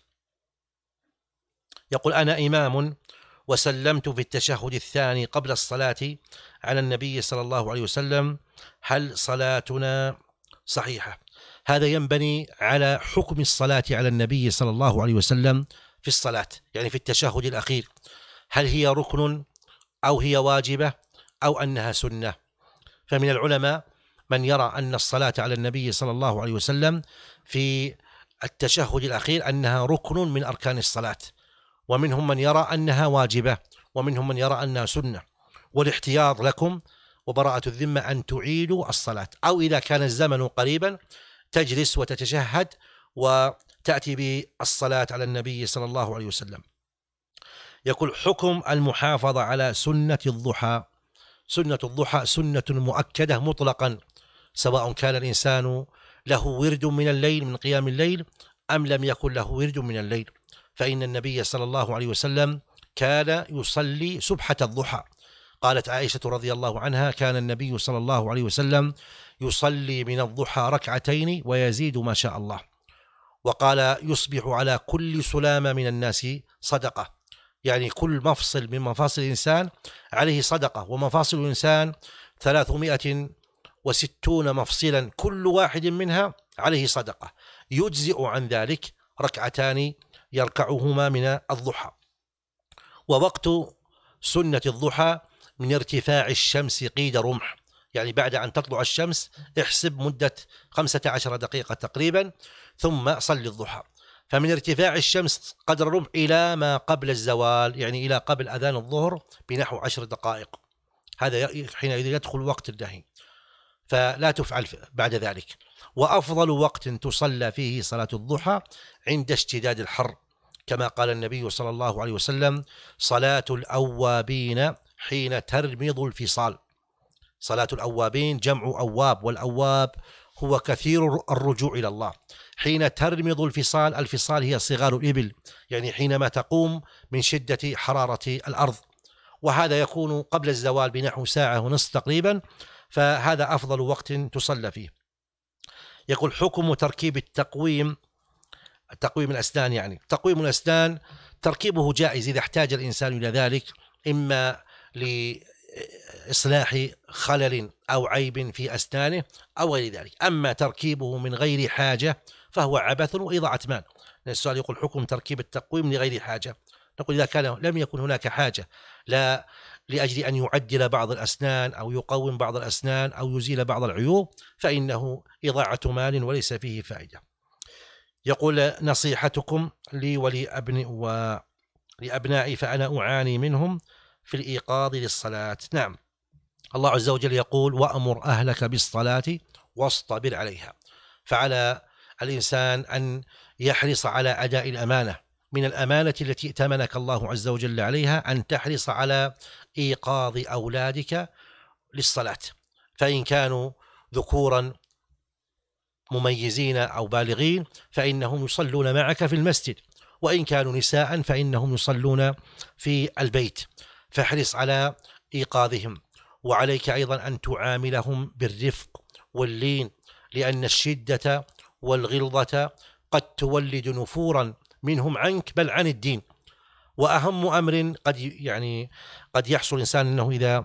يقول: أنا إمام وسلمت في التشهد الثاني قبل الصلاة على النبي صلى الله عليه وسلم، هل صلاتنا صحيحة؟ هذا ينبني على حكم الصلاة على النبي صلى الله عليه وسلم في الصلاة، يعني في التشهد الأخير، هل هي ركن أو هي واجبة أو أنها سنة؟ فمن العلماء من يرى أن الصلاة على النبي صلى الله عليه وسلم في التشهد الأخير أنها ركن من أركان الصلاة، ومنهم من يرى أنها واجبة، ومنهم من يرى أنها سنة. والاحتياط لكم وبراءة الذمة أن تعيدوا الصلاة، أو إذا كان الزمن قريبا تجلس وتتشهد وتأتي بالصلاة على النبي صلى الله عليه وسلم. يقول: حكم المحافظة على سنة الضحى. سنة الضحى سنة مؤكدة مطلقا، سواء كان الإنسان له ورد من الليل من قيام الليل أم لم يكن له ورد من الليل، فإن النبي صلى الله عليه وسلم كان يصلي سبحة الضحى. قالت عائشة رضي الله عنها: كان النبي صلى الله عليه وسلم يصلي من الضحى ركعتين ويزيد ما شاء الله. وقال: يصبح على كل سلامة من الناس صدقة، يعني كل مفصل من مفاصل الإنسان عليه صدقة، ومفاصل الإنسان ثلاثمائة وستون مفصلا كل واحد منها عليه صدقة، يجزئ عن ذلك ركعتان يركعهما من الضحى. ووقت سنة الضحى من ارتفاع الشمس قيد رمح، يعني بعد أن تطلع الشمس احسب مدة خمسة عشر دقيقة تقريبا، ثم صل الضحى. فمن ارتفاع الشمس قدر الرمح إلى ما قبل الزوال، يعني إلى قبل أذان الظهر بنحو عشر دقائق، هذا حينئذ يدخل وقت النهي، فلا تفعل بعد ذلك. وأفضل وقت تصلى فيه صلاة الضحى عند اشتداد الحر، كما قال النبي صلى الله عليه وسلم: صلاة الأوابين حين ترمض الفصال. صلاة الأوابين جمع أواب، والأواب هو كثير الرجوع إلى الله. حين ترمض الفصال، الفصال هي صغار الإبل، يعني حينما تقوم من شدة حرارة الأرض، وهذا يكون قبل الزوال بنحو ساعة ونصف تقريبا، فهذا أفضل وقت تصلى فيه. يقول: حكم تركيب التقويم، تقويم الأسنان. يعني تقويم الأسنان تركيبه جائز إذا احتاج الإنسان إلى ذلك، إما لإصلاح خلل أو عيب في أسنانه أو غير ذلك. أما تركيبه من غير حاجة فهو عبث وإضاعة مال. السؤال يقول: حكم تركيب التقويم لغير حاجة. نقول: إذا كان لم يكن هناك حاجة لا لأجل أن يعدل بعض الأسنان أو يقوم بعض الأسنان أو يزيل بعض العيوب، فإنه إضاعة مال وليس فيه فائدة. يقول: نصيحتكم لي ولأبن ولأبنائي فأنا أعاني منهم في الإيقاظ للصلاة. نعم، الله عز وجل يقول: وأمر أهلك بالصلاة واصطبر عليها. فعلى الإنسان أن يحرص على أداء الأمانة. من الأمانة التي ائتمنك الله عز وجل عليها أن تحرص على إيقاظ أولادك للصلاة، فإن كانوا ذكورا مميزين أو بالغين فإنهم يصلون معك في المسجد، وإن كانوا نساء فإنهم يصلون في البيت، فاحرص على إيقاظهم. وعليك أيضا أن تعاملهم بالرفق واللين، لأن الشدة والغلظة قد تولد نفورا منهم عنك بل عن الدين. وأهم أمر قد يعني قد يحصل الإنسان أنه إذا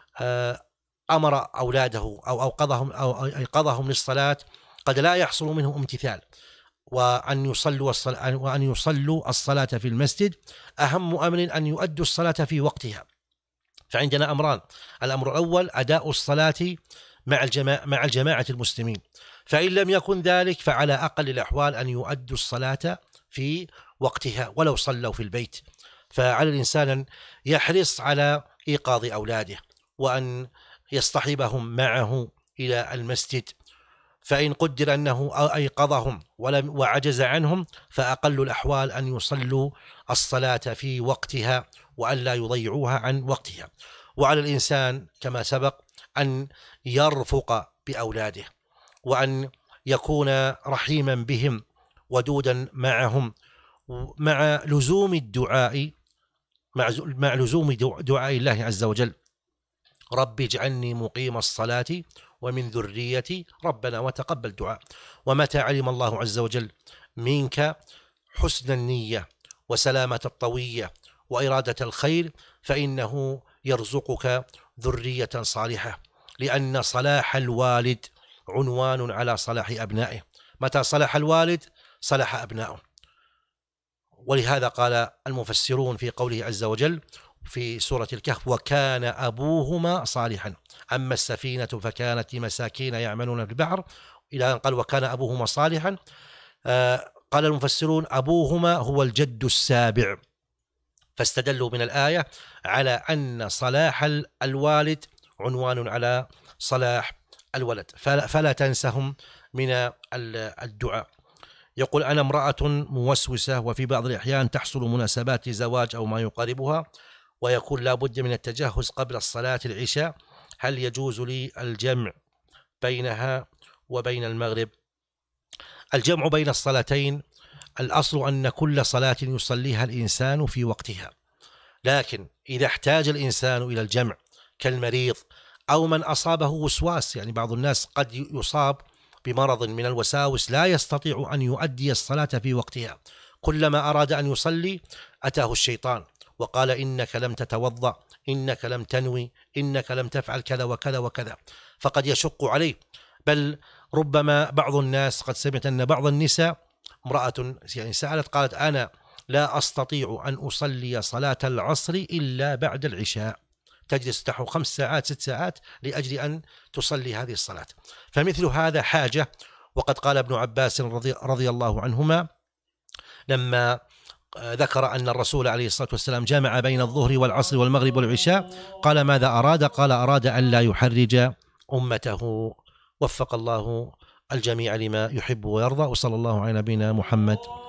أمر أولاده أو أوقظهم أو أيقظهم للصلاة قد لا يحصل منه امتثال، وأن يصلوا الصلاة وأن يصلوا الصلاة في المسجد. أهم أمر أن يؤدوا الصلاة في وقتها. فعندنا أمران: الأمر الأول أداء الصلاة مع الجماعة مع الجماعة المسلمين، فإن لم يكن ذلك فعلى أقل الأحوال أن يؤدوا الصلاة في وقتها ولو صلوا في البيت. فعلى الإنسان أن يحرص على إيقاظ أولاده وأن يصطحبهم معه إلى المسجد، فإن قدر أنه أيقظهم ولم وعجز عنهم فأقل الأحوال أن يصلوا الصلاة في وقتها وأن لا يضيعوها عن وقتها. وعلى الإنسان كما سبق أن يرفق بأولاده وأن يكون رحيما بهم ودودا معهم، مع لزوم الدعاء مع لزوم دعاء الله عز وجل: رب اجعلني مقيم الصلاة ومن ذريتي ربنا وتقبل دعاء. ومتى علم الله عز وجل منك حسن النية وسلامة الطوية وإرادة الخير فإنه يرزقك ذرية صالحة، لأن صلاح الوالد عنوان على صلاح أبنائه. متى صلح الوالد صلح أبنائه. ولهذا قال المفسرون في قوله عز وجل في سورة الكهف: وكان أبوهما صالحا. أما السفينة فكانت لمساكين يعملون في البحر، إلى أن قال وكان أبوهما صالحا. آه قال المفسرون: أبوهما هو الجد السابع، فاستدلوا من الآية على أن صلاح الوالد عنوان على صلاح الولد، فلا, فلا تنسهم من الدعاء. يقول: أنا امرأة موسوسة وفي بعض الأحيان تحصل مناسبات زواج أو ما يقاربها، ويكون لا بد من التجهز قبل الصلاة العشاء، هل يجوز لي الجمع بينها وبين المغرب؟ الجمع بين الصلاتين الأصل أن كل صلاة يصليها الإنسان في وقتها، لكن إذا احتاج الإنسان إلى الجمع كالمريض أو من أصابه وسواس، يعني بعض الناس قد يصاب بمرض من الوساوس لا يستطيع أن يؤدي الصلاة في وقتها، كلما أراد أن يصلي أتاه الشيطان وقال: إنك لم تتوضأ، إنك لم تنوي، إنك لم تفعل كذا وكذا وكذا، فقد يشق عليه. بل ربما بعض الناس قد سمعت أن بعض النساء، امرأة يعني سألت قالت: أنا لا أستطيع أن أصلي صلاة العصر إلا بعد العشاء، تجلس نحو خمس ساعات ست ساعات لأجل أن تصلي هذه الصلاة. فمثل هذا حاجة. وقد قال ابن عباس رضي, رضي الله عنهما لما ذكر أن الرسول عليه الصلاة والسلام جمع بين الظهر والعصر والمغرب والعشاء قال ماذا أراد؟ قال أراد أن لا يحرج أمته. وفق الله الجميع لما يحب ويرضى، وصلى الله على نبينا محمد.